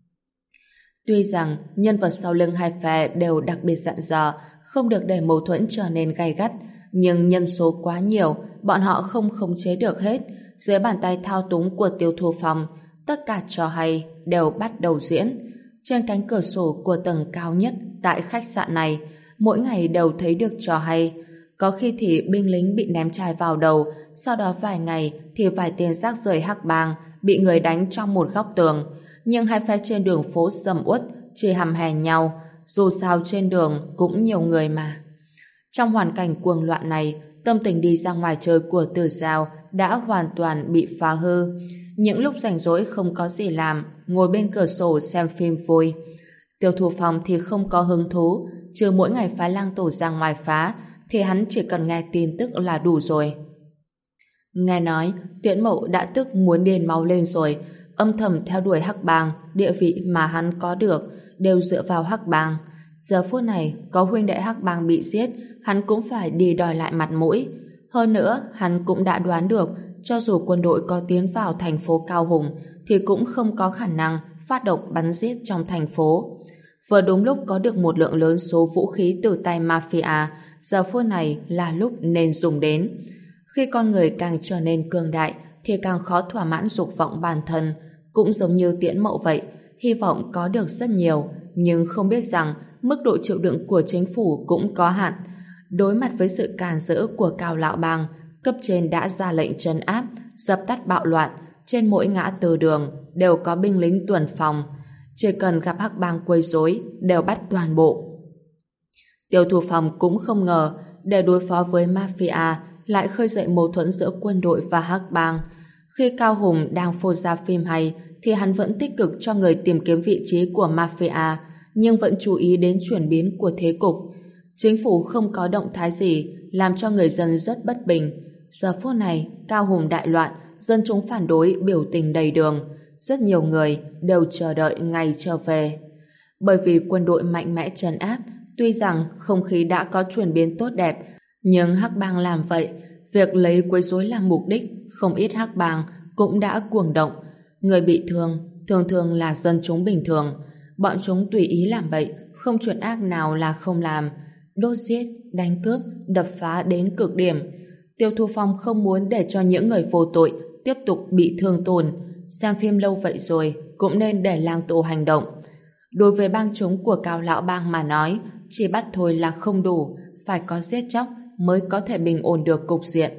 Tuy rằng nhân vật sau lưng hai phe đều đặc biệt dặn dò không được để mâu thuẫn trở nên gay gắt, nhưng nhân số quá nhiều, bọn họ không khống chế được hết. Dưới bàn tay thao túng của Tiêu Thu Phong, tất cả trò hay đều bắt đầu diễn. Trên cánh cửa sổ của tầng cao nhất tại khách sạn này, mỗi ngày đều thấy được trò hay. Có khi thì binh lính bị ném chai vào đầu, sau đó vài ngày thì vài tên rác rưởi hắc bang bị người đánh trong một góc tường. Nhưng hai phe trên đường phố sầm uất chỉ hăm hè nhau, dù sao trên đường cũng nhiều người mà. Trong hoàn cảnh cuồng loạn này, tâm tình đi ra ngoài chơi của Từ Giao đã hoàn toàn bị phá hư. Những lúc rảnh rỗi không có gì làm, ngồi bên cửa sổ xem phim vui. Tiêu Thu Phong thì không có hứng thú, trừ mỗi ngày phái Lang Tổ ra ngoài phá, thì hắn chỉ cần nghe tin tức là đủ rồi. Nghe nói, Tiễn Mậu đã tức muốn điên máu lên rồi, âm thầm theo đuổi hắc bang, địa vị mà hắn có được đều dựa vào hắc bang. Giờ phút này, có huynh đệ hắc bang bị giết, hắn cũng phải đi đòi lại mặt mũi. Hơn nữa, hắn cũng đã đoán được, cho dù quân đội có tiến vào thành phố Cao Hùng, thì cũng không có khả năng phát động bắn giết trong thành phố. Vừa đúng lúc có được một lượng lớn số vũ khí từ tay mafia, giờ phút này là lúc nên dùng đến. Khi con người càng trở nên cường đại, thì càng khó thỏa mãn dục vọng bản thân. Cũng giống như Tiễn Mậu vậy, hy vọng có được rất nhiều, nhưng không biết rằng mức độ chịu đựng của chính phủ cũng có hạn. Đối mặt với sự càn rỡ của Cao Lão Bang, cấp trên đã ra lệnh trấn áp, dập tắt bạo loạn. Trên mỗi ngã tư đường đều có binh lính tuần phòng. Chỉ cần gặp hắc bang quấy rối đều bắt toàn bộ. Tiêu Thu Phong cũng không ngờ để đối phó với mafia lại khơi dậy mâu thuẫn giữa quân đội và hắc bang. Khi Cao Hùng đang phô ra phim hay thì hắn vẫn tích cực cho người tìm kiếm vị trí của mafia, nhưng vẫn chú ý đến chuyển biến của thế cục. Chính phủ không có động thái gì, làm cho người dân rất bất bình. Giờ phút này, Cao Hùng đại loạn, dân chúng phản đối biểu tình đầy đường. Rất nhiều người đều chờ đợi ngày trở về. Bởi vì quân đội mạnh mẽ trấn áp, tuy rằng không khí đã có chuyển biến tốt đẹp, nhưng Hắc Bang làm vậy, việc lấy quấy rối làm mục đích, không ít Hắc Bang cũng đã cuồng động. Người bị thương, thường thường là dân chúng bình thường. Bọn chúng tùy ý làm bậy, không chuyện ác nào là không làm. Đốt giết, đánh cướp, đập phá đến cực điểm. Tiêu Thu Phong không muốn để cho những người vô tội tiếp tục bị thương tổn. Xem phim lâu vậy rồi, cũng nên để lang tổ hành động. Đối với bang chúng của Cao Lão Bang mà nói, chỉ bắt thôi là không đủ, phải có giết chóc mới có thể bình ổn được cục diện.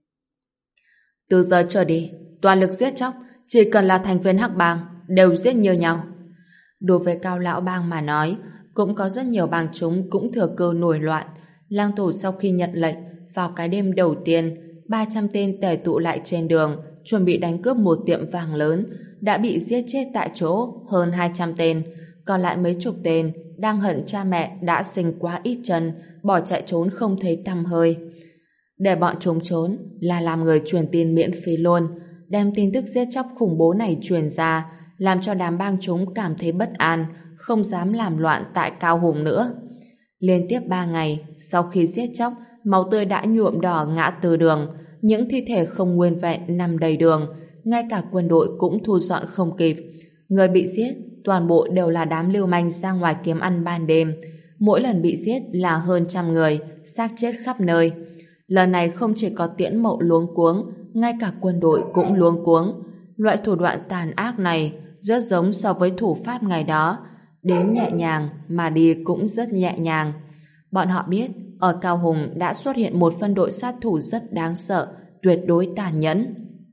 Từ giờ trở đi, toàn lực giết chóc, chỉ cần là thành viên Hắc Bang đều giết như nhau. Đối với Cao Lão Bang mà nói, cũng có rất nhiều bang chúng cũng thừa cơ nổi loạn. Lang tổ sau khi nhận lệnh, vào cái đêm đầu tiên, 300 tên tề tụ lại trên đường, chuẩn bị đánh cướp một tiệm vàng lớn, đã bị giết chết tại chỗ hơn 200 tên, còn lại mấy chục tên đang hận cha mẹ đã sinh quá ít chân, bỏ chạy trốn không thấy tăm hơi. Để bọn chúng trốn là làm người truyền tin miễn phí luôn, đem tin tức giết chóc khủng bố này truyền ra, làm cho đám bang chúng cảm thấy bất an, không dám làm loạn tại Cao Hùng nữa. Liên tiếp 3 ngày sau khi giết chóc, máu tươi đã nhuộm đỏ ngã tư đường, những thi thể không nguyên vẹn nằm đầy đường, ngay cả quân đội cũng thu dọn không kịp. Người bị giết toàn bộ đều là đám lưu manh ra ngoài kiếm ăn ban đêm. Mỗi lần bị giết là hơn 100 người, xác chết khắp nơi. Lần này không chỉ có Tiễn Mậu luống cuống, ngay cả quân đội cũng luống cuống. Loại thủ đoạn tàn ác này rất giống so với thủ pháp ngày đó. Đến nhẹ nhàng mà đi cũng rất nhẹ nhàng. Bọn họ biết ở Cao Hùng đã xuất hiện một phân đội sát thủ rất đáng sợ, tuyệt đối tàn nhẫn.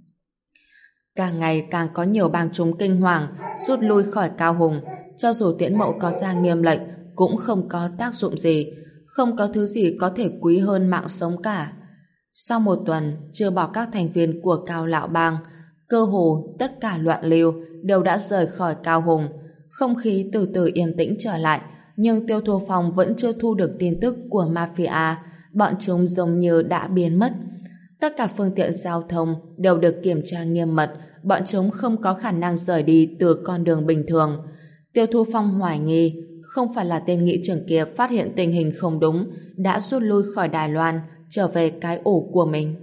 Càng ngày càng có nhiều bang chúng kinh hoàng rút lui khỏi Cao Hùng. Cho dù Tiễn Mậu có ra nghiêm lệnh cũng không có tác dụng gì. Không có thứ gì có thể quý hơn mạng sống cả. Sau một tuần chưa bỏ các thành viên của Cao Lão Bang, cơ hồ tất cả loạn lưu đều đã rời khỏi Cao Hùng. Không khí từ từ yên tĩnh trở lại, nhưng Tiêu Thu Phong vẫn chưa thu được tin tức của mafia. Bọn chúng giống như đã biến mất. Tất cả phương tiện giao thông đều được kiểm tra nghiêm mật, bọn chúng không có khả năng rời đi từ con đường bình thường. Tiêu Thu Phong hoài nghi không phải là tên nghị trưởng kia phát hiện tình hình không đúng, đã rút lui khỏi Đài Loan, trở về cái ổ của mình.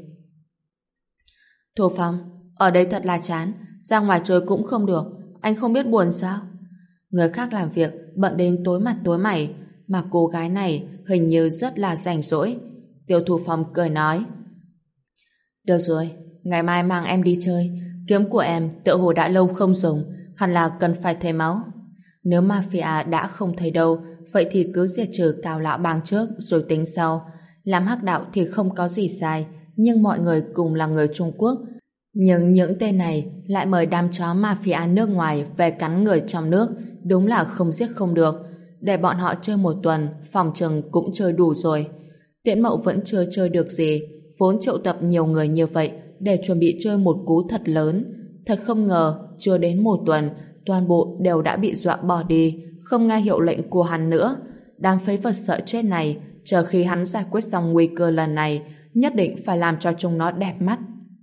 Thu Phong, ở đây thật là chán, ra ngoài chơi cũng không được, anh không biết buồn sao? Người khác làm việc bận đến tối mặt tối mày, mà cô gái này hình như rất là rảnh rỗi. Tiêu Thu Phong cười nói, được rồi, ngày mai mang em đi chơi, kiếm của em tựa hồ đã lâu không dùng, hẳn là cần phải thay máu. Nếu mafia đã không thấy đâu, vậy thì cứ diệt trừ Cao Lão Bang trước rồi tính sau. Làm hắc đạo thì không có gì sai, nhưng mọi người cùng là người Trung Quốc. Nhưng những tên này lại mời đám chó mafia nước ngoài về cắn người trong nước, đúng là không giết không được. Để bọn họ chơi một tuần, phòng chừng cũng chơi đủ rồi. Tiễn Mậu vẫn chưa chơi được gì, vốn triệu tập nhiều người như vậy để chuẩn bị chơi một cú thật lớn. Thật không ngờ, chưa đến một tuần, toàn bộ đều đã bị dọa bỏ đi, không nghe hiệu lệnh của hắn nữa. Đám phế vật sợ chết này, chờ khi hắn giải quyết xong nguy cơ lần này, nhất định phải làm cho chúng nó đẹp mắt.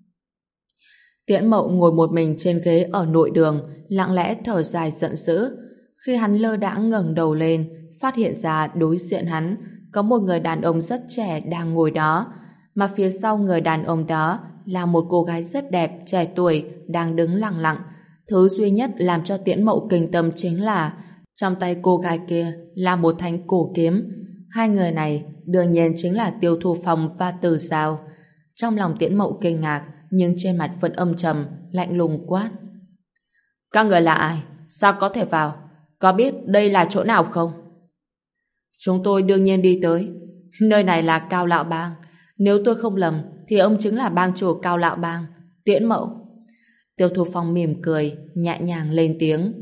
Tiễn Mậu ngồi một mình trên ghế ở nội đường, lặng lẽ thở dài giận dữ. Khi hắn lơ đãng ngẩng đầu lên, phát hiện ra đối diện hắn có một người đàn ông rất trẻ đang ngồi đó, mà phía sau người đàn ông đó là một cô gái rất đẹp, trẻ tuổi, đang đứng lặng lặng. Thứ duy nhất làm cho Tiễn Mậu kinh tâm chính là trong tay cô gái kia là một thanh cổ kiếm. Hai người này đương nhiên chính là Tiêu Thu Phong và Từ Giao. Trong lòng Tiễn Mậu kinh ngạc, nhưng trên mặt vẫn âm trầm, lạnh lùng quát. Các người là ai? Sao có thể vào? Có biết đây là chỗ nào không? Chúng tôi đương nhiên đi tới. Nơi này là Cao Lão Bang. Nếu tôi không lầm, thì ông chính là bang chủ Cao Lão Bang, Tiễn Mậu. Tiêu Thu Phong mỉm cười, nhẹ nhàng lên tiếng.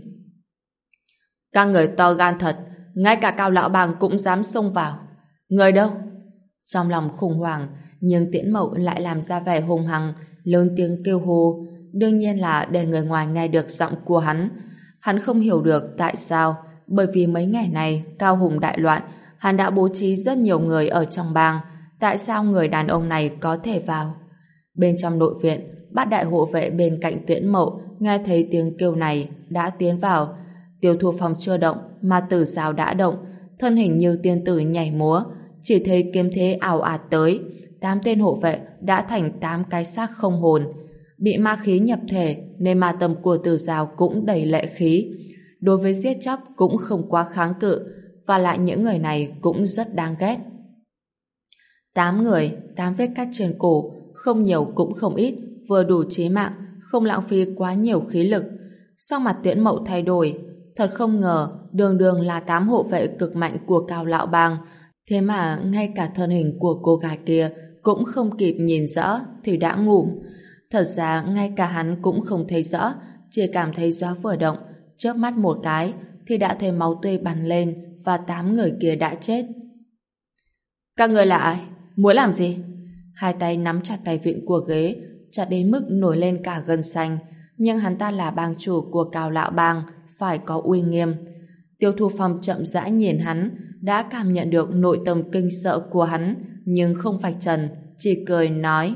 Các người to gan thật, ngay cả Cao Lão Bang cũng dám xông vào. Người đâu? Trong lòng khủng hoảng, nhưng Tiễn Mậu lại làm ra vẻ hung hăng, lớn tiếng kêu hô, đương nhiên là để người ngoài nghe được giọng của hắn. Hắn không hiểu được tại sao bởi vì mấy ngày này Cao Hùng đại loạn, hắn đã bố trí rất nhiều người ở trong bang. Tại sao người đàn ông này có thể vào? Bên trong nội viện, bát đại hộ vệ bên cạnh Tiễn Mậu nghe thấy tiếng kêu này đã tiến vào. Tiêu Thu Phong chưa động mà Tử Giao đã động, thân hình như tiên tử nhảy múa, chỉ thấy kiếm thế ào ạt tới. 8 tên hộ vệ đã thành 8 cái xác không hồn. Bị ma khí nhập thể nên ma tâm của Tử Giao cũng đầy lệ khí. Đối với giết chóc cũng không quá kháng cự, và lại những người này cũng rất đáng ghét. 8 người, 8 vết cắt trên cổ, không nhiều cũng không ít, vừa đủ chí mạng, không lãng phí quá nhiều khí lực. Sắc mặt Tiễn Mậu thay đổi, thật không ngờ đường đường là 8 hộ vệ cực mạnh của Cao Lão Bang, thế mà ngay cả thân hình của cô gái kia cũng không kịp nhìn rõ thì đã ngủm. Thật ra ngay cả hắn cũng không thấy rõ, chỉ cảm thấy gió vừa động, chớp mắt một cái thì đã thấy máu tươi bắn lên và 8 người kia đã chết. Các người là ai? Muốn làm gì? Hai tay nắm chặt tay vịn của ghế, chặt đến mức nổi lên cả gân xanh. Nhưng hắn ta là bang chủ của Cao Lão Bang, phải có uy nghiêm. Tiêu Thu Phong chậm rãi nhìn hắn, đã cảm nhận được nội tâm kinh sợ của hắn, nhưng không vạch trần, chỉ cười nói: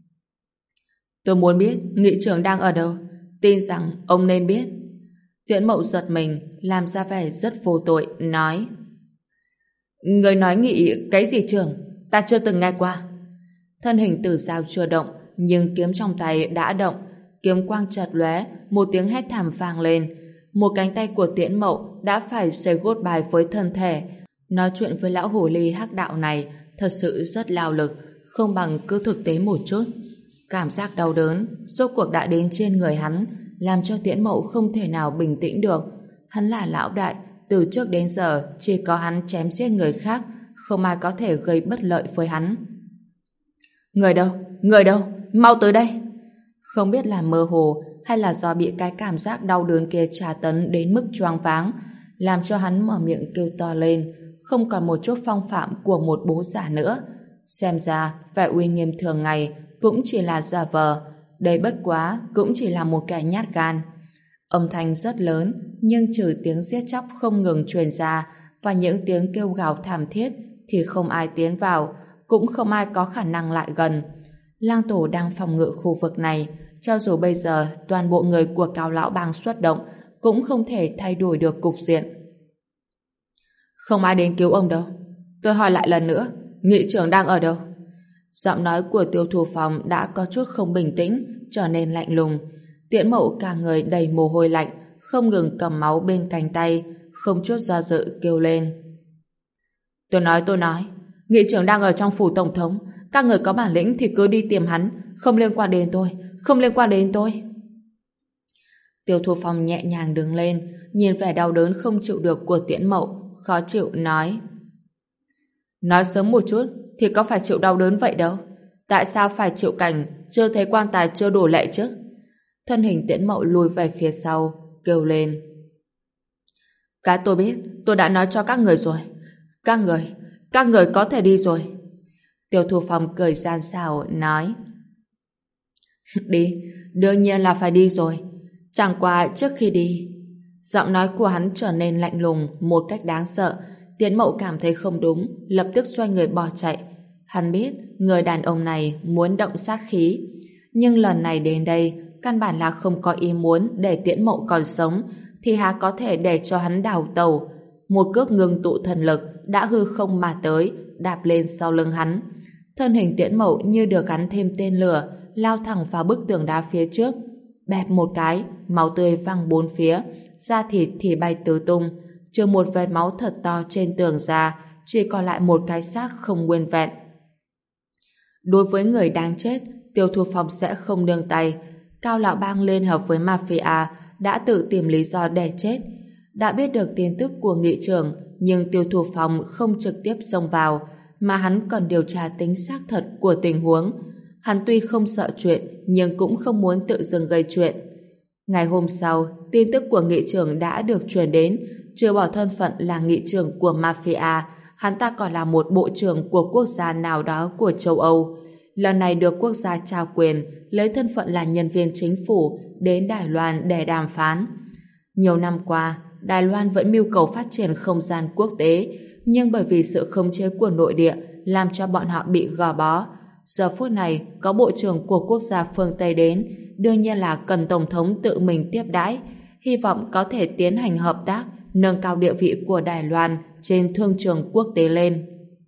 tôi muốn biết nghị trưởng đang ở đâu, tin rằng ông nên biết. Tiễn Mậu giật mình, làm ra vẻ rất vô tội, nói: người nói nghị cái gì trưởng? Ta chưa từng nghe qua. Thân hình Tử Giao chưa động, nhưng kiếm trong tay đã động. Kiếm quang chợt lóe, một tiếng hét thảm vang lên. Một cánh tay của Tiễn Mậu đã phải xây gốt bài với thân thể. Nói chuyện với lão hồ ly hắc đạo này thật sự rất lao lực, không bằng cứ thực tế một chút. Cảm giác đau đớn rốt cuộc đã đến trên người hắn, làm cho Tiễn Mậu không thể nào bình tĩnh được. Hắn là lão đại, từ trước đến giờ chỉ có hắn chém giết người khác, không ai có thể gây bất lợi với hắn. Người đâu? Người đâu? Mau tới đây! Không biết là mơ hồ hay là do bị cái cảm giác đau đớn kia tra tấn đến mức choáng váng, làm cho hắn mở miệng kêu to lên, không còn một chút phong phạm của một bố già nữa. Xem ra vẻ uy nghiêm thường ngày cũng chỉ là giả vờ, đây bất quá cũng chỉ là một kẻ nhát gan. Âm thanh rất lớn, nhưng trừ tiếng giết chóc không ngừng truyền ra và những tiếng kêu gào thảm thiết thì không ai tiến vào, cũng không ai có khả năng lại gần. Lang Tổ đang phòng ngự khu vực này, cho dù bây giờ toàn bộ người của Cao Lão Bang xuất động cũng không thể thay đổi được cục diện. Không ai đến cứu ông đâu. Tôi hỏi lại lần nữa, nghị trưởng đang ở đâu? Giọng nói của Tiêu Thu Phong đã có chút không bình tĩnh, trở nên lạnh lùng. Tiễn Mậu cả người đầy mồ hôi lạnh, không ngừng cầm máu bên cánh tay, không chút do dự kêu lên: tôi nói, nghị trưởng đang ở trong phủ tổng thống, các người có bản lĩnh thì cứ đi tìm hắn, không liên quan đến tôi, không liên quan đến tôi. Tiêu Thu Phong nhẹ nhàng đứng lên, nhìn vẻ đau đớn không chịu được của Tiễn Mậu, khó chịu nói: nói sớm một chút thì có phải chịu đau đớn vậy đâu, tại sao phải chịu cảnh chưa thấy quan tài chưa đổ lệ chứ? Thân hình Tiễn Mậu lùi về phía sau, kêu lên: cái tôi biết, tôi đã nói cho các người rồi, các người có thể đi rồi. Tiêu Thu Phong cười gian xảo nói: đi, đương nhiên là phải đi rồi. Chẳng qua trước khi đi, giọng nói của hắn trở nên lạnh lùng một cách đáng sợ. Tiễn Mậu cảm thấy không đúng, lập tức xoay người bỏ chạy. Hắn biết người đàn ông này muốn động sát khí, nhưng lần này đến đây căn bản là không có ý muốn để Tiễn Mậu còn sống, thì há có thể để cho hắn đào tẩu. Một cước ngưng tụ thần lực đã hư không mà tới, đạp lên sau lưng hắn. Thân hình Tiễn Mậu như được gắn thêm tên lửa, lao thẳng vào bức tường đá phía trước. Bẹp một cái, máu tươi văng bốn phía, da thịt thì bay tứ tung, trừ một vệt máu thật to trên tường ra, chỉ còn lại một cái xác không nguyên vẹn. Đối với người đang chết, Tiêu Thu Phong sẽ không nương tay. Cao Lão Bang liên hợp với mafia đã tự tìm lý do để chết. Đã biết được tin tức của nghị trưởng, nhưng Tiêu Thu Phong không trực tiếp xông vào, mà hắn còn điều tra tính xác thật của tình huống. Hắn tuy không sợ chuyện, nhưng cũng không muốn tự dưng gây chuyện. Ngày hôm sau, tin tức của nghị trưởng đã được truyền đến. Trừ bỏ thân phận là nghị trưởng của mafia, hắn ta còn là một bộ trưởng của quốc gia nào đó của châu Âu. Lần này được quốc gia trao quyền, lấy thân phận là nhân viên chính phủ đến Đài Loan để đàm phán. Nhiều năm qua, Đài Loan vẫn mưu cầu phát triển không gian quốc tế, nhưng bởi vì sự khống chế của nội địa làm cho bọn họ bị gò bó. Giờ phút này, có bộ trưởng của quốc gia phương Tây đến, đương nhiên là cần Tổng thống tự mình tiếp đãi, hy vọng có thể tiến hành hợp tác, nâng cao địa vị của Đài Loan trên thương trường quốc tế lên.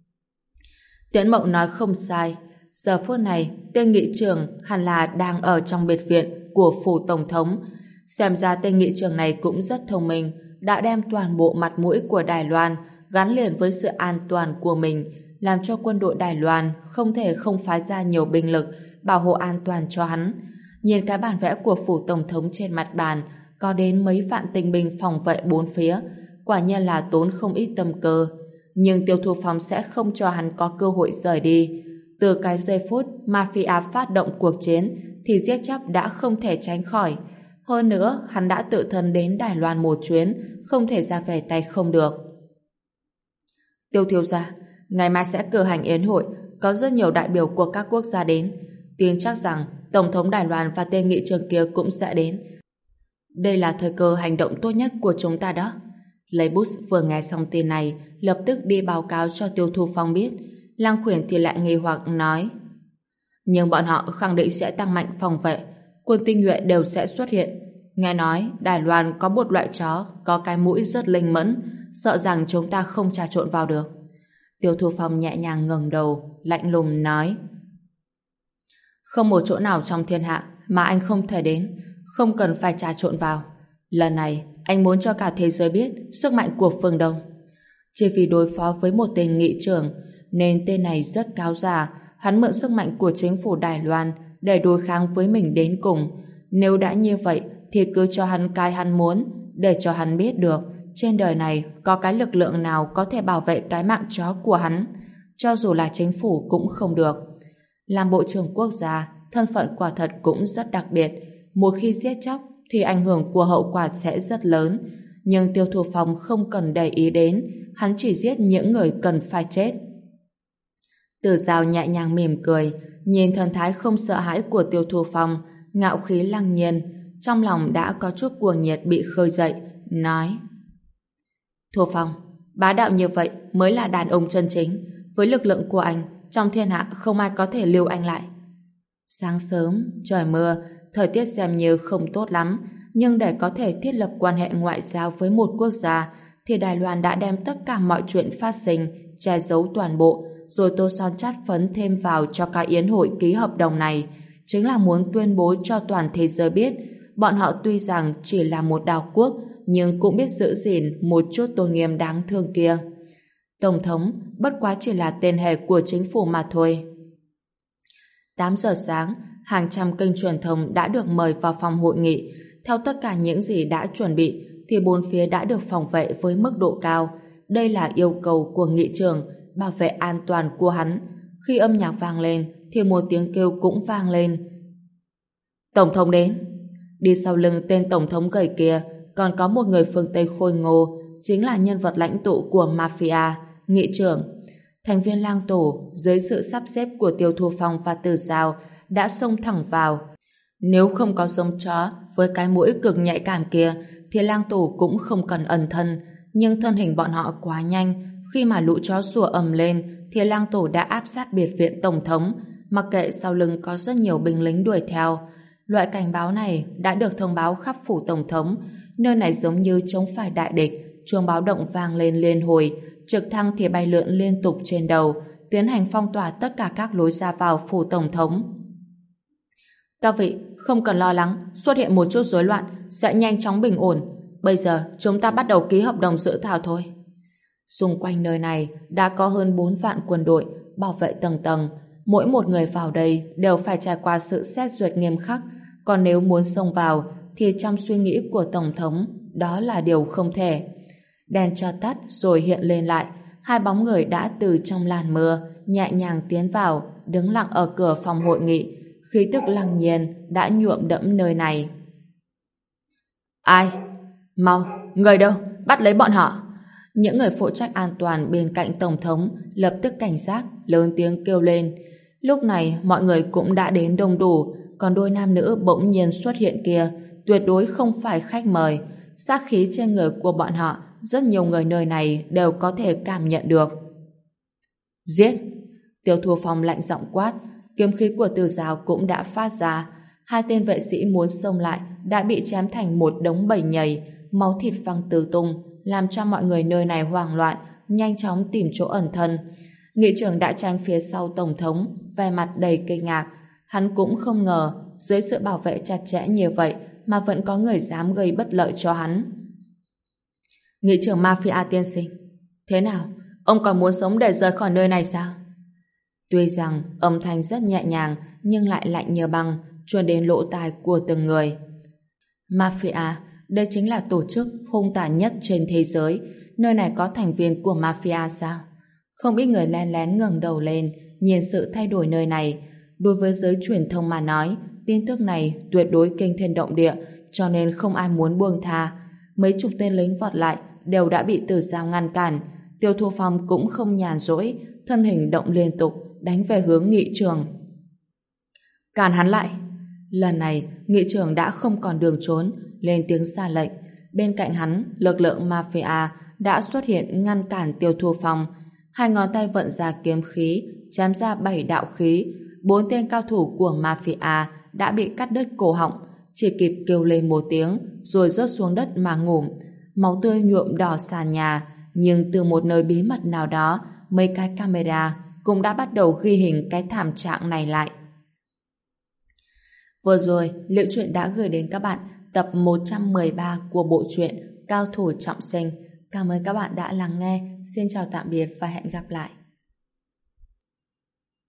Tiễn Mộng nói không sai. Giờ phút này, tên nghị trưởng hẳn là đang ở trong biệt viện của phủ Tổng thống. Xem ra tên nghị trưởng này cũng rất thông minh, đã đem toàn bộ mặt mũi của Đài Loan gắn liền với sự an toàn của mình, làm cho quân đội Đài Loan không thể không phái ra nhiều binh lực bảo hộ an toàn cho hắn. Nhìn cái bản vẽ của phủ Tổng thống trên mặt bàn, có đến mấy vạn tinh binh phòng vệ bốn phía, quả nhiên là tốn không ít tâm cơ. Nhưng Tiêu Thu Phong sẽ không cho hắn có cơ hội rời đi. Từ cái giây phút Mafia phát động cuộc chiến thì giết chóc đã không thể tránh khỏi. Hơn nữa, hắn đã tự thân đến Đài Loan một chuyến, không thể ra về tay không được. Tiêu thiếu gia, ngày mai sẽ cử hành yến hội, có rất nhiều đại biểu của các quốc gia đến. Tin chắc rằng Tổng thống Đài Loan và tên nghị trưởng kia cũng sẽ đến. Đây là thời cơ hành động tốt nhất của chúng ta đó. Lấy bút vừa nghe xong tin này, lập tức đi báo cáo cho Tiêu Thu Phong biết. Lăng Khuyển thì lại nghi hoặc nói: nhưng bọn họ khẳng định sẽ tăng mạnh phòng vệ, quân tinh nhuệ đều sẽ xuất hiện. Nghe nói Đài Loan có một loại chó có cái mũi rất linh mẫn, sợ rằng chúng ta không trà trộn vào được. Tiêu Thu Phong nhẹ nhàng ngẩng đầu, lạnh lùng nói: không một chỗ nào trong thiên hạ mà anh không thể đến, không cần phải trà trộn vào. Lần này anh muốn cho cả thế giới biết sức mạnh của phương Đông. Chỉ vì đối phó với một tên nghị trưởng nên tên này rất cáo già, hắn mượn sức mạnh của chính phủ Đài Loan để đối kháng với mình đến cùng. Nếu đã như vậy thì cứ cho hắn cái hắn muốn, để cho hắn biết được trên đời này có cái lực lượng nào có thể bảo vệ cái mạng chó của hắn, cho dù là chính phủ cũng không được. Làm bộ trưởng quốc gia, thân phận quả thật cũng rất đặc biệt. Một khi giết chóc thì ảnh hưởng của hậu quả sẽ rất lớn. Nhưng Tiêu Thu Phong không cần để ý đến, hắn chỉ giết những người cần phải chết. Từ Giao nhẹ nhàng mỉm cười, nhìn thần thái không sợ hãi của Tiêu Thu Phong, ngạo khí lăng nhiên, trong lòng đã có chút cuồng nhiệt bị khơi dậy, nói: Thu Phong, bá đạo như vậy mới là đàn ông chân chính. Với lực lượng của anh, trong thiên hạ không ai có thể lưu anh lại. Sáng sớm, trời mưa, thời tiết xem như không tốt lắm, nhưng để có thể thiết lập quan hệ ngoại giao với một quốc gia, thì Đài Loan đã đem tất cả mọi chuyện phát sinh, che giấu toàn bộ, rồi tô son chát phấn thêm vào cho cái yến hội ký hợp đồng này, chính là muốn tuyên bố cho toàn thế giới biết, bọn họ tuy rằng chỉ là một đảo quốc, nhưng cũng biết giữ gìn một chút tôn nghiêm đáng thương kia. Tổng thống bất quá chỉ là tên hề của chính phủ mà thôi. 8 giờ sáng, hàng trăm kênh truyền thông đã được mời vào phòng hội nghị. Theo tất cả những gì đã chuẩn bị, thì bốn phía đã được phòng vệ với mức độ cao. Đây là yêu cầu của nghị trưởng, bảo vệ an toàn của hắn. Khi âm nhạc vang lên, thì một tiếng kêu cũng vang lên. Tổng thống đến. Đi sau lưng tên tổng thống gầy kia, còn có một người phương Tây khôi ngô, chính là nhân vật lãnh tụ của mafia, nghị trưởng. Thành viên lang tổ, dưới sự sắp xếp của Tiêu Thu Phong và Từ Giao, đã xông thẳng vào. Nếu không có giống chó với cái mũi cực nhạy cảm kia, thì lang tổ cũng không cần ẩn thân. Nhưng thân hình bọn họ quá nhanh, khi mà lũ chó sủa ầm lên, thì lang tổ đã áp sát biệt viện tổng thống, mặc kệ sau lưng có rất nhiều binh lính đuổi theo. Loại cảnh báo này đã được thông báo khắp phủ tổng thống, nơi này giống như chống phải đại địch, chuông báo động vang lên liên hồi, trực thăng thì bay lượn liên tục trên đầu, tiến hành phong tỏa tất cả các lối ra vào phủ tổng thống. Các vị, không cần lo lắng, xuất hiện một chút rối loạn, sẽ nhanh chóng bình ổn. Bây giờ, chúng ta bắt đầu ký hợp đồng dự thảo thôi. Xung quanh nơi này đã có hơn 4 vạn quân đội, bảo vệ tầng tầng. Mỗi một người vào đây đều phải trải qua sự xét duyệt nghiêm khắc, còn nếu muốn xông vào, thì trong suy nghĩ của Tổng thống, đó là điều không thể. Đèn cho tắt rồi hiện lên lại, hai bóng người đã từ trong làn mưa nhẹ nhàng tiến vào, đứng lặng ở cửa phòng hội nghị, khí tức lăng nhiên đã nhuộm đẫm nơi này. Ai? Mau, người đâu? Bắt lấy bọn họ! Những người phụ trách an toàn bên cạnh Tổng thống lập tức cảnh giác, lớn tiếng kêu lên. Lúc này mọi người cũng đã đến đông đủ, còn đôi nam nữ bỗng nhiên xuất hiện kia tuyệt đối không phải khách mời. sát khí trên người của bọn họ, rất nhiều người nơi này đều có thể cảm nhận được. Giết! Tiêu Thu Phong lạnh giọng quát, kiếm khí của Từ Giáo cũng đã phát ra. Hai tên vệ sĩ muốn xông lại đã bị chém thành một đống bầy nhầy, máu thịt văng tứ tung, làm cho mọi người nơi này hoảng loạn, nhanh chóng tìm chỗ ẩn thân. Nghị trưởng đã tránh phía sau tổng thống, vẻ mặt đầy kinh ngạc. Hắn cũng không ngờ, dưới sự bảo vệ chặt chẽ như vậy mà vẫn có người dám gây bất lợi cho hắn. Nghị trưởng Mafia tiên sinh, thế nào? Ông còn muốn sống để rời khỏi nơi này sao? Tuy rằng âm thanh rất nhẹ nhàng nhưng lại lạnh như băng, truyền đến lỗ tai của từng người. Mafia, đây chính là tổ chức hung tàn nhất trên thế giới. Nơi này có thành viên của Mafia sao? Không ít người lén lén ngẩng đầu lên, nhìn sự thay đổi nơi này. Đối với giới truyền thông mà nói, tin tức này tuyệt đối kinh thiên động địa, cho nên không ai muốn buông tha. Mấy chục tên lính vọt lại đều đã bị Từ Giáo ngăn cản. Tiêu Thu Phong cũng không nhàn rỗi, thân hình động liên tục, đánh về hướng nghị trường. Cản hắn lại! Lần này, nghị trưởng đã không còn đường trốn, lên tiếng ra lệnh. Bên cạnh hắn, lực lượng Mafia đã xuất hiện ngăn cản Tiêu Thu Phong. Hai ngón tay vận ra kiếm khí, chém ra 7 đạo khí. 4 tên cao thủ của Mafia đã bị cắt đứt cổ họng, chỉ kịp kêu lên một tiếng, rồi rớt xuống đất mà ngủm. Máu tươi nhuộm đỏ sàn nhà, nhưng từ một nơi bí mật nào đó, mấy cái camera cũng đã bắt đầu ghi hình cái thảm trạng này lại. Vừa rồi, Liễu Chuyện đã gửi đến các bạn tập 113 của bộ truyện Cao thủ trọng sinh. Cảm ơn các bạn đã lắng nghe. Xin chào tạm biệt và hẹn gặp lại.